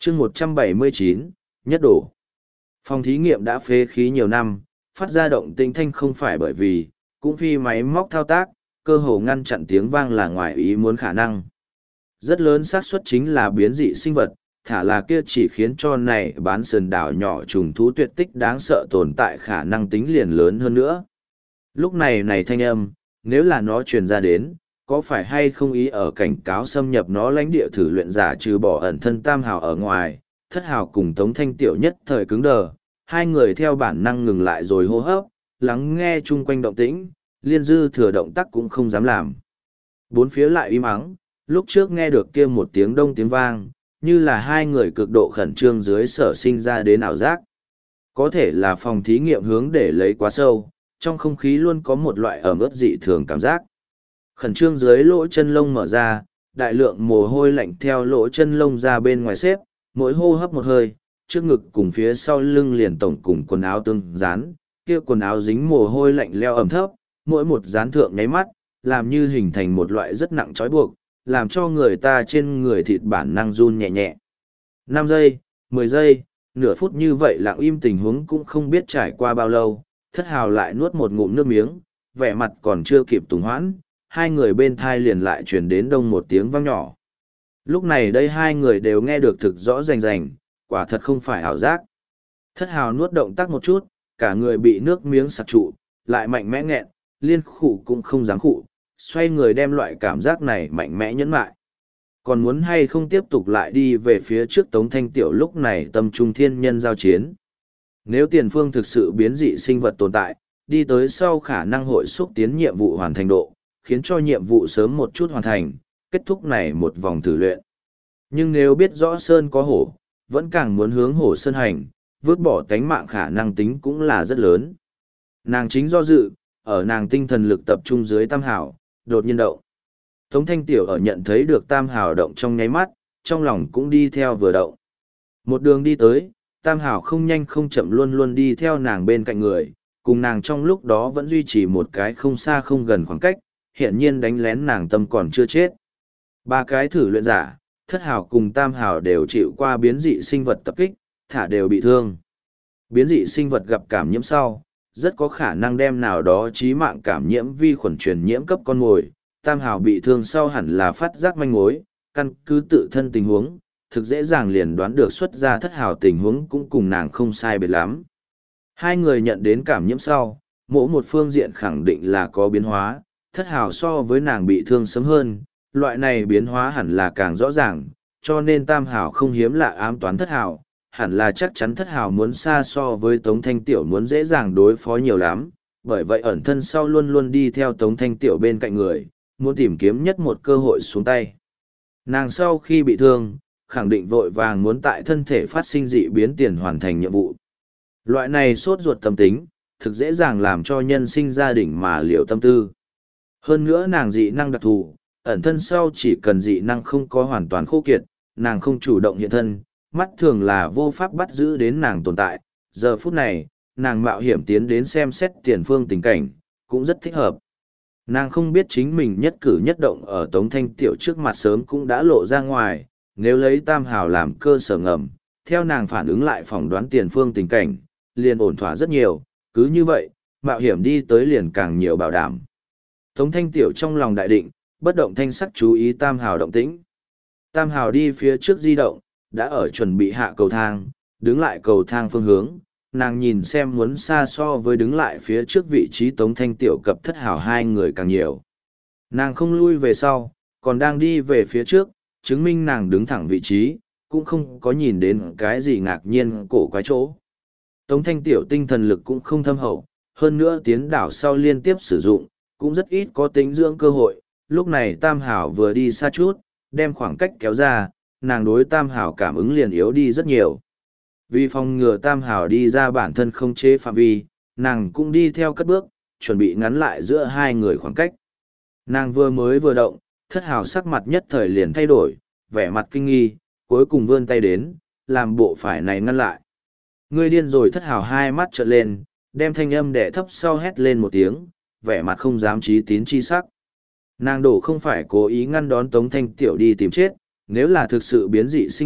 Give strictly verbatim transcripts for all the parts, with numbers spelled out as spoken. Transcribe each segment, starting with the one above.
chương một trăm bảy mươi chín, nhất đổ. Phòng thí nghiệm đã phế khí nhiều năm, phát ra động tĩnh thanh không phải bởi vì, cũng phi máy móc thao tác, cơ hồ ngăn chặn tiếng vang là ngoài ý muốn khả năng. Rất lớn xác suất chính là biến dị sinh vật, thả là kia chỉ khiến cho này bán sườn đảo nhỏ trùng thú tuyệt tích đáng sợ tồn tại khả năng tính liền lớn hơn nữa. Lúc này này thanh âm, nếu là nó truyền ra đến, có phải hay không ý ở cảnh cáo xâm nhập nó lãnh địa thử luyện giả trừ bỏ ẩn thân tam hào ở ngoài, thất hào cùng Tống Thanh Tiểu nhất thời cứng đờ, hai người theo bản năng ngừng lại rồi hô hấp, lắng nghe chung quanh động tĩnh, liên dư thừa động tác cũng không dám làm. Bốn phía lại im ắng, lúc trước nghe được kia một tiếng đông tiếng vang, như là hai người cực độ khẩn trương dưới sở sinh ra đến ảo giác. Có thể là phòng thí nghiệm hướng để lấy quá sâu, trong không khí luôn có một loại ẩm ướt dị thường cảm giác. Khẩn trương dưới lỗ chân lông mở ra, đại lượng mồ hôi lạnh theo lỗ chân lông ra bên ngoài xếp, mỗi hô hấp một hơi, trước ngực cùng phía sau lưng liền tổng cùng quần áo tương dán, kia quần áo dính mồ hôi lạnh leo ẩm thấp, mỗi một dán thượng nháy mắt, làm như hình thành một loại rất nặng trói buộc, làm cho người ta trên người thịt bản năng run nhẹ nhẹ. năm giây, mười giây, nửa phút như vậy lặng im tình huống cũng không biết trải qua bao lâu, thất hào lại nuốt một ngụm nước miếng, vẻ mặt còn chưa kịp tùng hoãn, hai người bên thai liền lại truyền đến đông một tiếng vang nhỏ. Lúc này đây hai người đều nghe được thực rõ rành rành, quả thật không phải ảo giác. Thất hào nuốt động tác một chút, cả người bị nước miếng sặc trụ, lại mạnh mẽ nghẹn, liên khụ cũng không dám khụ, xoay người đem loại cảm giác này mạnh mẽ nhẫn lại. Còn muốn hay không tiếp tục lại đi về phía trước Tống Thanh Tiểu lúc này tâm trung thiên nhân giao chiến. Nếu tiền phương thực sự biến dị sinh vật tồn tại, đi tới sau khả năng hội xúc tiến nhiệm vụ hoàn thành độ, khiến cho nhiệm vụ sớm một chút hoàn thành, kết thúc này một vòng thử luyện. Nhưng nếu biết rõ Sơn có hổ, vẫn càng muốn hướng hổ Sơn hành, vứt bỏ tánh mạng khả năng tính cũng là rất lớn. Nàng chính do dự, ở nàng tinh thần lực tập trung dưới tam hảo, đột nhiên động. Tống Thanh Tiểu ở nhận thấy được tam hảo động trong nháy mắt, trong lòng cũng đi theo vừa động. Một đường đi tới, tam hảo không nhanh không chậm luôn luôn đi theo nàng bên cạnh người, cùng nàng trong lúc đó vẫn duy trì một cái không xa không gần khoảng cách, hiện nhiên đánh lén nàng tâm còn chưa chết. Ba cái thử luyện giả, thất hảo cùng tam hảo đều chịu qua biến dị sinh vật tập kích, thả đều bị thương. Biến dị sinh vật gặp cảm nhiễm sau, rất có khả năng đem nào đó chí mạng cảm nhiễm vi khuẩn truyền nhiễm cấp con mồi. Tam hảo bị thương sau hẳn là phát giác manh mối, căn cứ tự thân tình huống, thực dễ dàng liền đoán được xuất ra thất hảo tình huống cũng cùng nàng không sai biệt lắm. Hai người nhận đến cảm nhiễm sau, mỗi một phương diện khẳng định là có biến hóa, thất hảo so với nàng bị thương sớm hơn, loại này biến hóa hẳn là càng rõ ràng, cho nên tam hảo không hiếm lạ ám toán thất hảo, hẳn là chắc chắn thất hảo muốn xa so với Tống Thanh Tiểu muốn dễ dàng đối phó nhiều lắm, bởi vậy ẩn thân sau luôn luôn đi theo Tống Thanh Tiểu bên cạnh người, muốn tìm kiếm nhất một cơ hội xuống tay. Nàng sau khi bị thương, khẳng định vội vàng muốn tại thân thể phát sinh dị biến tiền hoàn thành nhiệm vụ. Loại này sốt ruột tâm tính, thực dễ dàng làm cho nhân sinh gia đình mà liệu tâm tư. Hơn nữa nàng dị năng đặc thù, ẩn thân sau chỉ cần dị năng không có hoàn toàn khô kiệt, nàng không chủ động hiện thân, mắt thường là vô pháp bắt giữ đến nàng tồn tại. Giờ phút này, nàng mạo hiểm tiến đến xem xét tiền phương tình cảnh, cũng rất thích hợp. Nàng không biết chính mình nhất cử nhất động ở Tống Thanh Tiểu trước mặt sớm cũng đã lộ ra ngoài, nếu lấy tam hào làm cơ sở ngầm, theo nàng phản ứng lại phỏng đoán tiền phương tình cảnh, liền ổn thỏa rất nhiều, cứ như vậy, mạo hiểm đi tới liền càng nhiều bảo đảm. Tống Thanh Tiểu trong lòng đại định, bất động thanh sắc chú ý tam hào động tĩnh. Tam hào đi phía trước di động, đã ở chuẩn bị hạ cầu thang, đứng lại cầu thang phương hướng, nàng nhìn xem muốn xa so với đứng lại phía trước vị trí Tống Thanh Tiểu cập thất hảo hai người càng nhiều. Nàng không lui về sau, còn đang đi về phía trước, chứng minh nàng đứng thẳng vị trí, cũng không có nhìn đến cái gì ngạc nhiên cổ quái chỗ. Tống Thanh Tiểu tinh thần lực cũng không thâm hậu, hơn nữa tiến đảo sau liên tiếp sử dụng, cũng rất ít có tính dưỡng cơ hội. Lúc này Tam Hảo vừa đi xa chút, đem khoảng cách kéo ra, nàng đối Tam Hảo cảm ứng liền yếu đi rất nhiều. Vì phòng ngừa Tam Hảo đi ra bản thân không chế phạm vi, nàng cũng đi theo cất bước, chuẩn bị ngắn lại giữa hai người khoảng cách. Nàng vừa mới vừa động, thất hào sắc mặt nhất thời liền thay đổi, vẻ mặt kinh nghi, cuối cùng vươn tay đến, làm bộ phải này ngăn lại. Ngươi điên rồi, thất hào hai mắt trợn lên, đem thanh âm đẻ thấp sau hét lên một tiếng, vẻ mặt không dám trí tín chi sắc. Nàng đổ không phải cố ý ngăn đón Tống Thanh Tiểu đi tìm chết, nếu là thực sự biến dị sinh vật,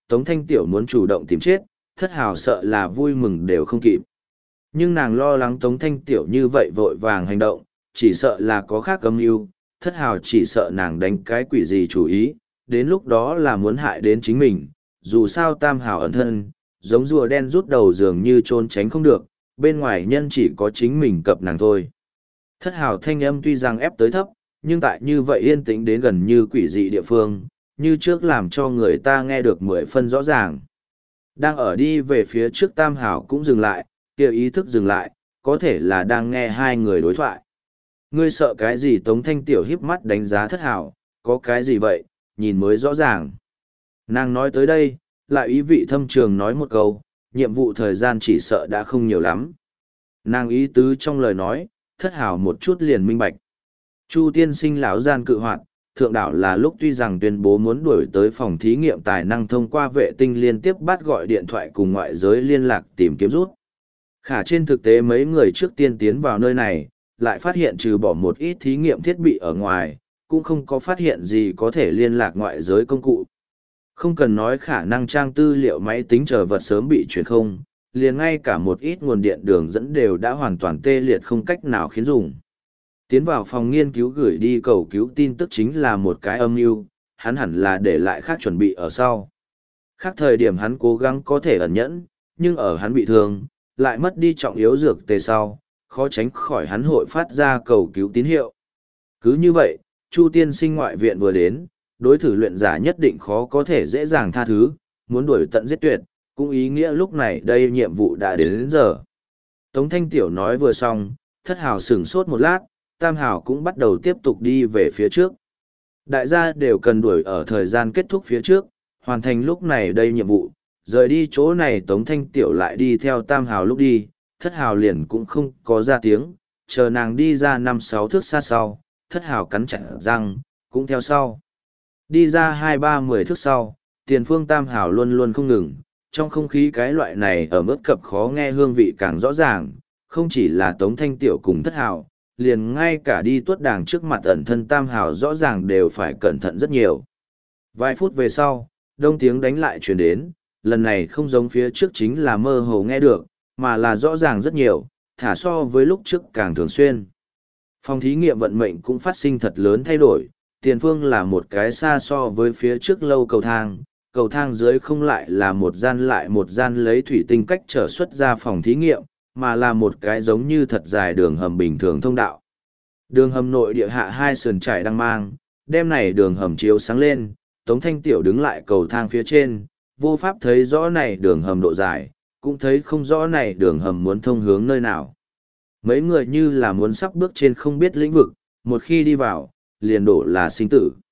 Tống Thanh Tiểu muốn chủ động tìm chết, thất hào sợ là vui mừng đều không kịp. Nhưng nàng lo lắng Tống Thanh Tiểu như vậy vội vàng hành động, chỉ sợ là có khác âm mưu, thất hào chỉ sợ nàng đánh cái quỷ gì chủ ý, đến lúc đó là muốn hại đến chính mình, dù sao tam hào ẩn thân, giống rùa đen rút đầu dường như trốn tránh không được, bên ngoài nhân chỉ có chính mình cập nàng thôi. Thất hào thanh âm tuy rằng ép tới thấp, nhưng tại như vậy yên tĩnh đến gần như quỷ dị địa phương, như trước làm cho người ta nghe được mười phân rõ ràng. Đang ở đi về phía trước tam hào cũng dừng lại, kia ý thức dừng lại, có thể là đang nghe hai người đối thoại. Ngươi sợ cái gì? Tống Thanh Tiểu híp mắt đánh giá thất hào, có cái gì vậy, nhìn mới rõ ràng. Nàng nói tới đây, lại ý vị thâm trường nói một câu, nhiệm vụ thời gian chỉ sợ đã không nhiều lắm. Nàng ý tứ trong lời nói, thất hào một chút liền minh bạch. Chu tiên sinh lão gian cự hoạt, thượng đảo là lúc tuy rằng tuyên bố muốn đuổi tới phòng thí nghiệm tài năng thông qua vệ tinh liên tiếp bắt gọi điện thoại cùng ngoại giới liên lạc tìm kiếm rút. Khả trên thực tế mấy người trước tiên tiến vào nơi này, lại phát hiện trừ bỏ một ít thí nghiệm thiết bị ở ngoài, cũng không có phát hiện gì có thể liên lạc ngoại giới công cụ. Không cần nói khả năng trang tư liệu máy tính chờ vật sớm bị chuyển không, liền ngay cả một ít nguồn điện đường dẫn đều đã hoàn toàn tê liệt không cách nào khiến dùng. Tiến vào phòng nghiên cứu gửi đi cầu cứu tin tức chính là một cái âm mưu, hắn hẳn là để lại khác chuẩn bị ở sau. Khác thời điểm hắn cố gắng có thể ẩn nhẫn, nhưng ở hắn bị thương, lại mất đi trọng yếu dược tề sau, khó tránh khỏi hắn hội phát ra cầu cứu tín hiệu. Cứ như vậy, Chu tiên sinh ngoại viện vừa đến, đối thử luyện giả nhất định khó có thể dễ dàng tha thứ, muốn đuổi tận giết tuyệt, cũng ý nghĩa lúc này đây nhiệm vụ đã đến, đến giờ. Tống Thanh Tiểu nói vừa xong, thất hào sửng sốt một lát, tam hào cũng bắt đầu tiếp tục đi về phía trước. Đại gia đều cần đuổi ở thời gian kết thúc phía trước, hoàn thành lúc này đây nhiệm vụ, rời đi chỗ này Tống Thanh Tiểu lại đi theo tam hào lúc đi, thất hào liền cũng không có ra tiếng, chờ nàng đi ra năm sáu thước xa sau, thất hào cắn chặt răng, cũng theo sau. Đi ra hai ba mười thước sau, tiền phương tam hào luôn luôn không ngừng, trong không khí cái loại này ở mức cập khó nghe hương vị càng rõ ràng, không chỉ là Tống Thanh Tiểu cùng thất hào, liền ngay cả đi tuốt đàng trước mặt ẩn thân tam hào rõ ràng đều phải cẩn thận rất nhiều. Vài phút về sau, đông tiếng đánh lại truyền đến, lần này không giống phía trước chính là mơ hồ nghe được, mà là rõ ràng rất nhiều, thả so với lúc trước càng thường xuyên. Phòng thí nghiệm vận mệnh cũng phát sinh thật lớn thay đổi, tiền phương là một cái xa so với phía trước lâu cầu thang, cầu thang dưới không lại là một gian lại một gian lấy thủy tinh cách trở xuất ra phòng thí nghiệm, mà là một cái giống như thật dài đường hầm bình thường thông đạo. Đường hầm nội địa hạ hai sườn trải đang mang, đêm này đường hầm chiếu sáng lên, Tống Thanh Tiểu đứng lại cầu thang phía trên, vô pháp thấy rõ này đường hầm độ dài, cũng thấy không rõ này đường hầm muốn thông hướng nơi nào. Mấy người như là muốn sắp bước trên không biết lĩnh vực, một khi đi vào, liền đổ là sinh tử.